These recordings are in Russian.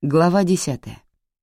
Глава 10.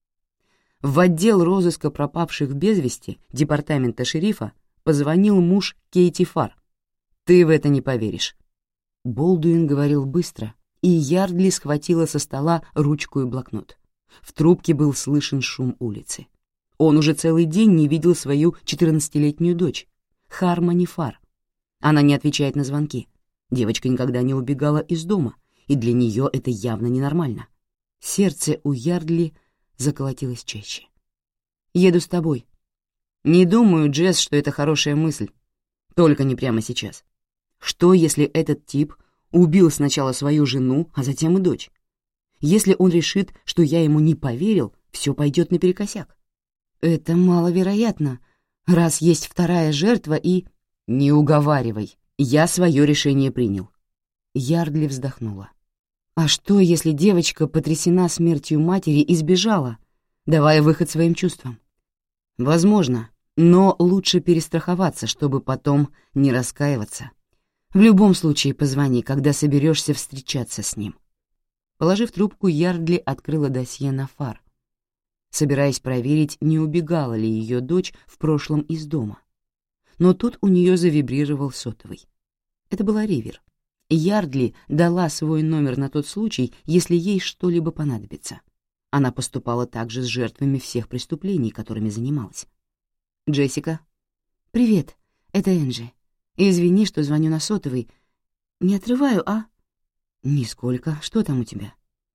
В отдел розыска пропавших без вести департамента шерифа позвонил муж Кейти Фар. «Ты в это не поверишь». Болдуин говорил быстро, и Ярдли схватила со стола ручку и блокнот. В трубке был слышен шум улицы. Он уже целый день не видел свою 14-летнюю дочь, Хармони Фар. Она не отвечает на звонки. Девочка никогда не убегала из дома, и для нее это явно ненормально. Сердце у Ярдли заколотилось чаще. «Еду с тобой». «Не думаю, Джесс, что это хорошая мысль. Только не прямо сейчас. Что, если этот тип убил сначала свою жену, а затем и дочь? Если он решит, что я ему не поверил, все пойдет наперекосяк». «Это маловероятно, раз есть вторая жертва и...» «Не уговаривай, я свое решение принял». Ярдли вздохнула. «А что, если девочка потрясена смертью матери и сбежала, давая выход своим чувствам?» «Возможно, но лучше перестраховаться, чтобы потом не раскаиваться. В любом случае позвони, когда соберешься встречаться с ним». Положив трубку, Ярдли открыла досье на Фар, собираясь проверить, не убегала ли ее дочь в прошлом из дома. Но тут у нее завибрировал сотовый. Это была Ривер. Ярдли дала свой номер на тот случай, если ей что-либо понадобится. Она поступала также с жертвами всех преступлений, которыми занималась. «Джессика?» «Привет, это Энджи. Извини, что звоню на сотовый. Не отрываю, а?» «Нисколько. Что там у тебя?»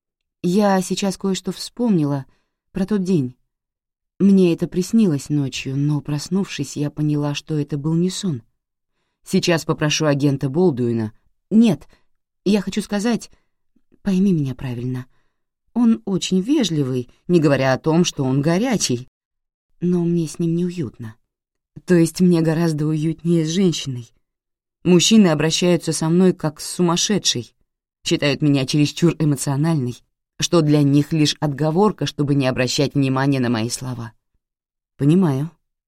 «Я сейчас кое-что вспомнила про тот день. Мне это приснилось ночью, но, проснувшись, я поняла, что это был не сон. Сейчас попрошу агента Болдуина. Нет, я хочу сказать, пойми меня правильно, он очень вежливый, не говоря о том, что он горячий, но мне с ним неуютно. То есть мне гораздо уютнее с женщиной. Мужчины обращаются со мной как с сумасшедшей, считают меня чересчур эмоциональной, что для них лишь отговорка, чтобы не обращать внимания на мои слова». «Понимаю».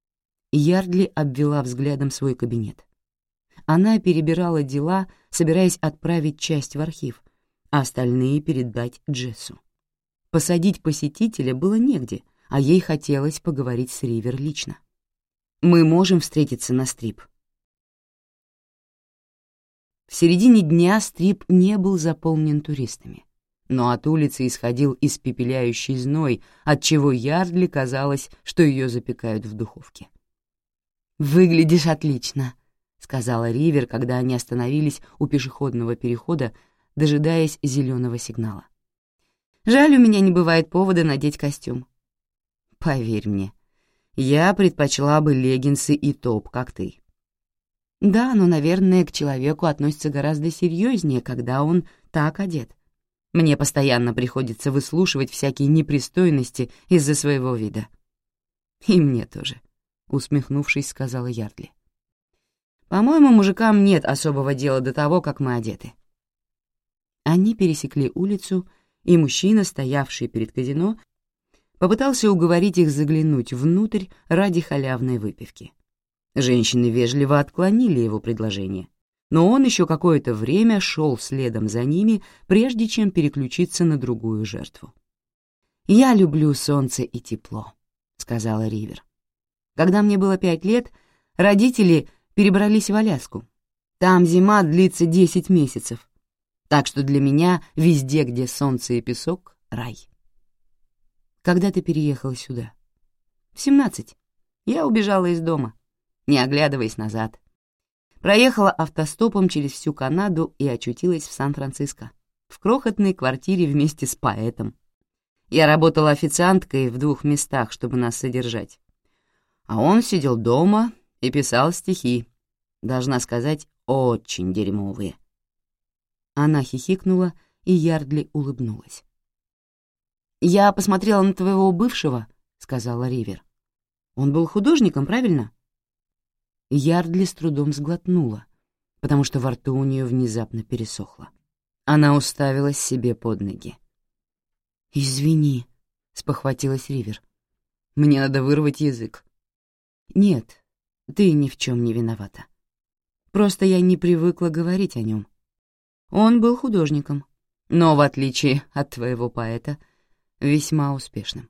Ярдли обвела взглядом свой кабинет. Она перебирала дела, собираясь отправить часть в архив, а остальные передать Джессу. Посадить посетителя было негде, а ей хотелось поговорить с Ривер лично. «Мы можем встретиться на стрип». В середине дня стрип не был заполнен туристами, но от улицы исходил испепеляющий зной, отчего Ярдли казалось, что ее запекают в духовке. «Выглядишь отлично», — сказала Ривер, когда они остановились у пешеходного перехода, дожидаясь зеленого сигнала. «Жаль, у меня не бывает повода надеть костюм». «Поверь мне, я предпочла бы леггинсы и топ, как ты». «Да, но, наверное, к человеку относится гораздо серьезнее, когда он так одет. Мне постоянно приходится выслушивать всякие непристойности из-за своего вида». «И мне тоже», — усмехнувшись, сказала Ярдли. «По-моему, мужикам нет особого дела до того, как мы одеты». Они пересекли улицу, и мужчина, стоявший перед казино, попытался уговорить их заглянуть внутрь ради халявной выпивки. Женщины вежливо отклонили его предложение, но он еще какое-то время шел следом за ними, прежде чем переключиться на другую жертву. «Я люблю солнце и тепло», — сказала Ривер. «Когда мне было 5 лет, родители перебрались в Аляску. Там зима длится 10 месяцев, так что для меня везде, где солнце и песок, — рай». «Когда ты переехала сюда?» «В 17. Я убежала из дома, не оглядываясь назад. Проехала автостопом через всю Канаду и очутилась в Сан-Франциско, в крохотной квартире вместе с поэтом. Я работала официанткой в 2 местах, чтобы нас содержать. А он сидел дома и писал стихи, должна сказать, очень дерьмовые». Она хихикнула, и Ярдли улыбнулась. «Я посмотрела на твоего бывшего», — сказала Ривер. «Он был художником, правильно?» Ярдли с трудом сглотнула, потому что во рту у нее внезапно пересохло. Она уставилась себе под ноги. «Извини», — спохватилась Ривер. «Мне надо вырвать язык». «Нет, ты ни в чем не виновата. Просто я не привыкла говорить о нем. Он был художником, но, в отличие от твоего поэта, весьма успешным.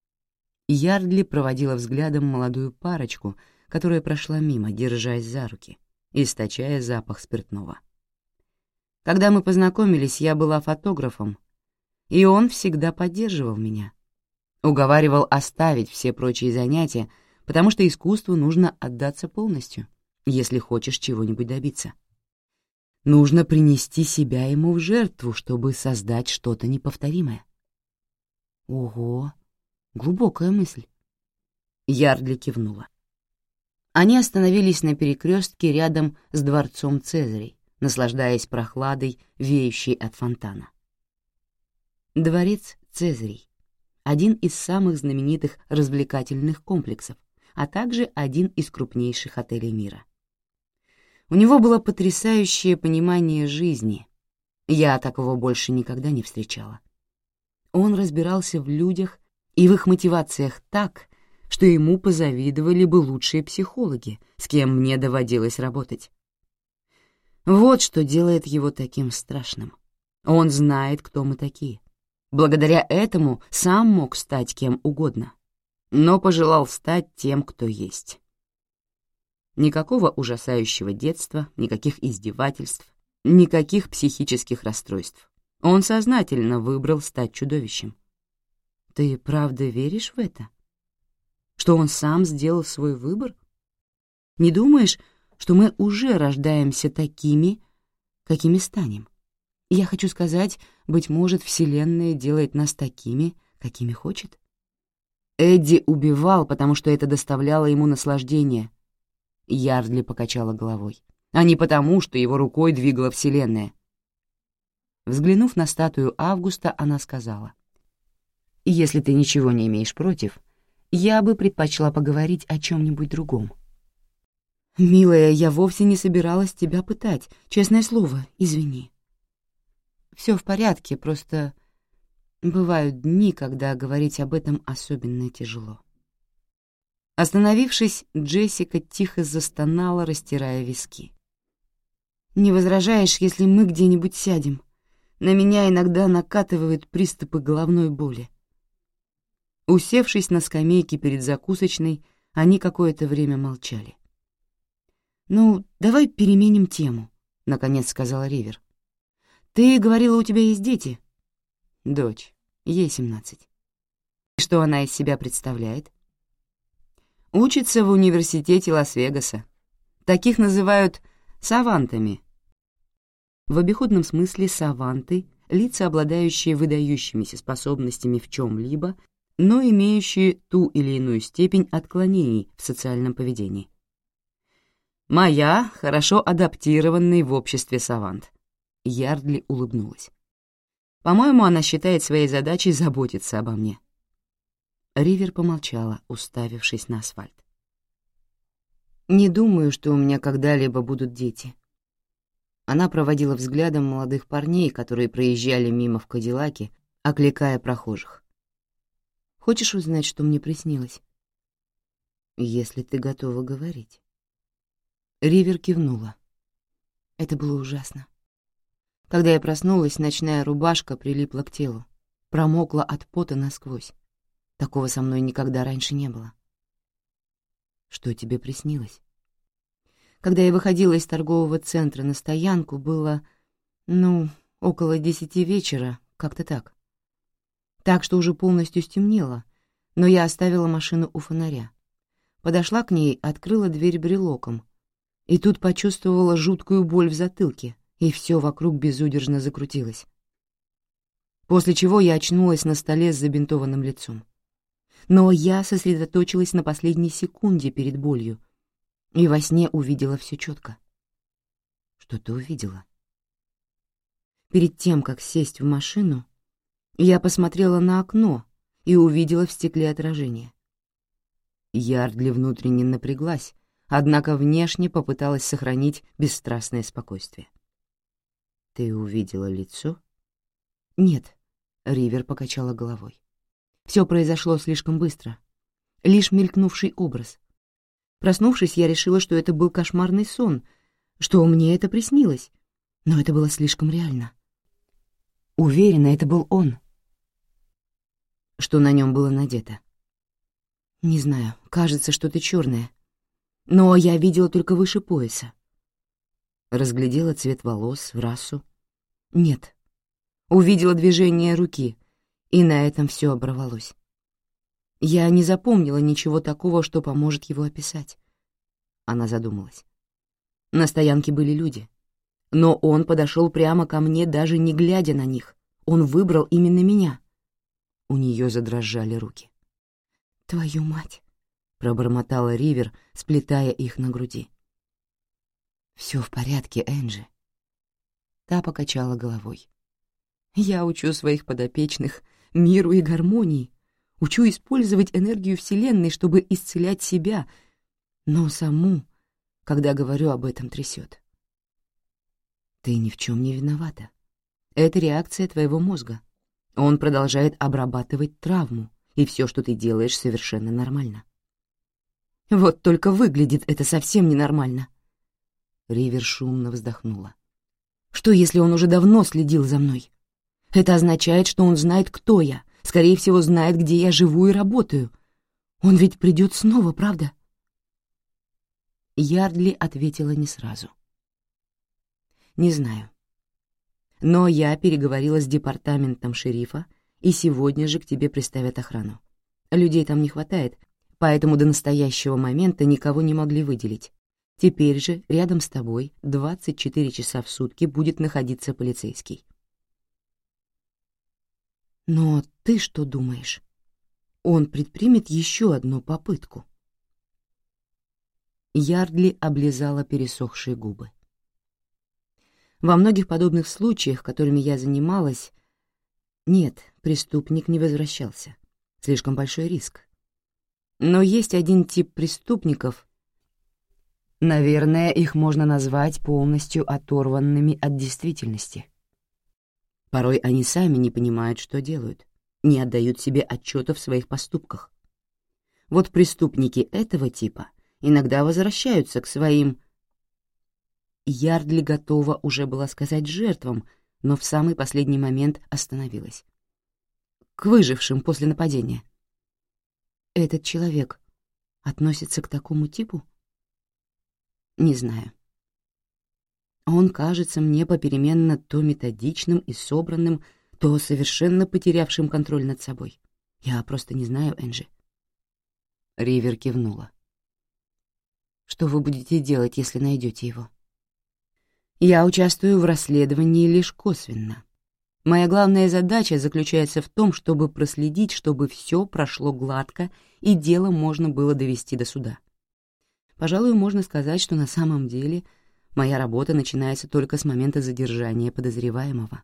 Ярдли проводила взглядом молодую парочку, которая прошла мимо, держась за руки, источая запах спиртного. Когда мы познакомились, я была фотографом, и он всегда поддерживал меня. Уговаривал оставить все прочие занятия, потому что искусству нужно отдаться полностью, если хочешь чего-нибудь добиться. Нужно принести себя ему в жертву, чтобы создать что-то неповторимое. Ого, глубокая мысль. Ярдли кивнула. Они остановились на перекрестке рядом с дворцом Цезарей, наслаждаясь прохладой, веющей от фонтана. Дворец Цезарей — один из самых знаменитых развлекательных комплексов, а также один из крупнейших отелей мира. У него было потрясающее понимание жизни. Я такого больше никогда не встречала. Он разбирался в людях и в их мотивациях так, что ему позавидовали бы лучшие психологи, с кем мне доводилось работать. Вот что делает его таким страшным. Он знает, кто мы такие. Благодаря этому сам мог стать кем угодно, но пожелал стать тем, кто есть. Никакого ужасающего детства, никаких издевательств, никаких психических расстройств. Он сознательно выбрал стать чудовищем. Ты правда веришь в это? Что он сам сделал свой выбор? Не думаешь, что мы уже рождаемся такими, какими станем? Я хочу сказать, быть может, Вселенная делает нас такими, какими хочет? Эдди убивал, потому что это доставляло ему наслаждение. Ярдли покачала головой. А не потому, что его рукой двигала Вселенная. Взглянув на статую Августа, она сказала: «Если ты ничего не имеешь против, я бы предпочла поговорить о чем-нибудь другом». «Милая, я вовсе не собиралась тебя пытать, честное слово, извини». «Все в порядке, просто бывают дни, когда говорить об этом особенно тяжело». Остановившись, Джессика тихо застонала, растирая виски. «Не возражаешь, если мы где-нибудь сядем? На меня иногда накатывают приступы головной боли». Усевшись на скамейке перед закусочной, они какое-то время молчали. «Ну, давай переменим тему», — наконец сказала Ривер. «Ты говорила, у тебя есть дети?» «Дочь, ей 17. И что она из себя представляет?» «Учится в университете Лас-Вегаса. Таких называют савантами». В обиходном смысле саванты — лица, обладающие выдающимися способностями в чем-либо, но имеющие ту или иную степень отклонений в социальном поведении. «Моя хорошо адаптированный в обществе савант». Ярдли улыбнулась. «По-моему, она считает своей задачей заботиться обо мне». Ривер помолчала, уставившись на асфальт. «Не думаю, что у меня когда-либо будут дети». Она проводила взглядом молодых парней, которые проезжали мимо в Кадиллаке, окликая прохожих. «Хочешь узнать, что мне приснилось?» «Если ты готова говорить». Ривер кивнула. Это было ужасно. Когда я проснулась, ночная рубашка прилипла к телу, промокла от пота насквозь. Такого со мной никогда раньше не было. Что тебе приснилось? Когда я выходила из торгового центра на стоянку, было, около 10 вечера, как-то так. Так что уже полностью стемнело, но я оставила машину у фонаря. Подошла к ней, открыла дверь брелоком, и тут почувствовала жуткую боль в затылке, и все вокруг безудержно закрутилось. После чего я очнулась на столе с забинтованным лицом. Но я сосредоточилась на последней секунде перед болью, и во сне увидела все четко. Что ты увидела? Перед тем, как сесть в машину, я посмотрела на окно и увидела в стекле отражение. Ярдли внутренне напряглась, однако внешне попыталась сохранить бесстрастное спокойствие. «Ты увидела лицо?» «Нет», — Ривер покачала головой. «Все произошло слишком быстро. Лишь мелькнувший образ. Проснувшись, я решила, что это был кошмарный сон, что мне это приснилось, но это было слишком реально. Уверена, это был он». Что на нем было надето? Не знаю, кажется, что-то черное. Но я видела только выше пояса. Разглядела цвет волос, расу. Нет. Увидела движение руки, и на этом все оборвалось. Я не запомнила ничего такого, что поможет его описать. Она задумалась. На стоянке были люди. Но он подошел прямо ко мне, даже не глядя на них. Он выбрал именно меня. У нее задрожали руки. «Твою мать!» — пробормотала Ривер, сплетая их на груди. «Все в порядке, Энджи». Та покачала головой. «Я учу своих подопечных миру и гармонии, учу использовать энергию Вселенной, чтобы исцелять себя, но саму, когда говорю об этом, трясет. Ты ни в чем не виновата. Это реакция твоего мозга. Он продолжает обрабатывать травму, и все, что ты делаешь, совершенно нормально. Вот только выглядит это совсем ненормально». Ривер шумно вздохнула. «Что, если он уже давно следил за мной? Это означает, что он знает, кто я, скорее всего, знает, где я живу и работаю. Он ведь придет снова, правда?» Ярдли ответила не сразу. «Не знаю. Но я переговорила с департаментом шерифа, и сегодня же к тебе приставят охрану. Людей там не хватает, поэтому до настоящего момента никого не могли выделить. Теперь же рядом с тобой 24 часа в сутки будет находиться полицейский». «Но ты что думаешь? Он предпримет еще одну попытку?» Ярдли облизала пересохшие губы. «Во многих подобных случаях, которыми я занималась, нет, преступник не возвращался. Слишком большой риск. Но есть один тип преступников, наверное, их можно назвать полностью оторванными от действительности. Порой они сами не понимают, что делают, не отдают себе отчета в своих поступках. Вот преступники этого типа иногда возвращаются к своим...» Ярдли готова уже была сказать жертвам, но в самый последний момент остановилась. «К выжившим после нападения». «Этот человек относится к такому типу?» «Не знаю. Он кажется мне попеременно то методичным и собранным, то совершенно потерявшим контроль над собой. Я просто не знаю, Энджи». Ривер кивнула. «Что вы будете делать, если найдете его?» «Я участвую в расследовании лишь косвенно. Моя главная задача заключается в том, чтобы проследить, чтобы все прошло гладко и дело можно было довести до суда. Пожалуй, можно сказать, что на самом деле моя работа начинается только с момента задержания подозреваемого».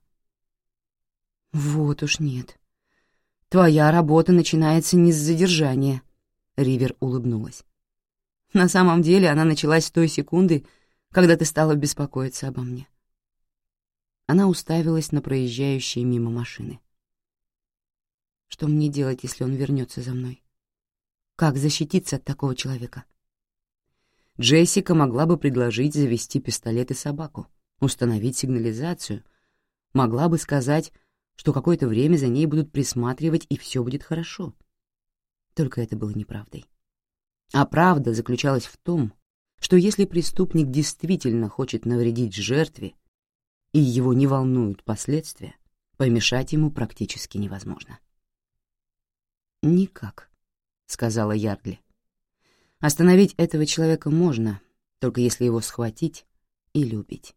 «Вот уж нет. Твоя работа начинается не с задержания», — Ривер улыбнулась. «На самом деле она началась с той секунды, когда ты стала беспокоиться обо мне». Она уставилась на проезжающие мимо машины. «Что мне делать, если он вернется за мной? Как защититься от такого человека?» Джессика могла бы предложить завести пистолет и собаку, установить сигнализацию, могла бы сказать, что какое-то время за ней будут присматривать, и все будет хорошо. Только это было неправдой. А правда заключалась в том, что если преступник действительно хочет навредить жертве, и его не волнуют последствия, помешать ему практически невозможно. «Никак», — сказала Ярдли. «Остановить этого человека можно, только если его схватить или убить».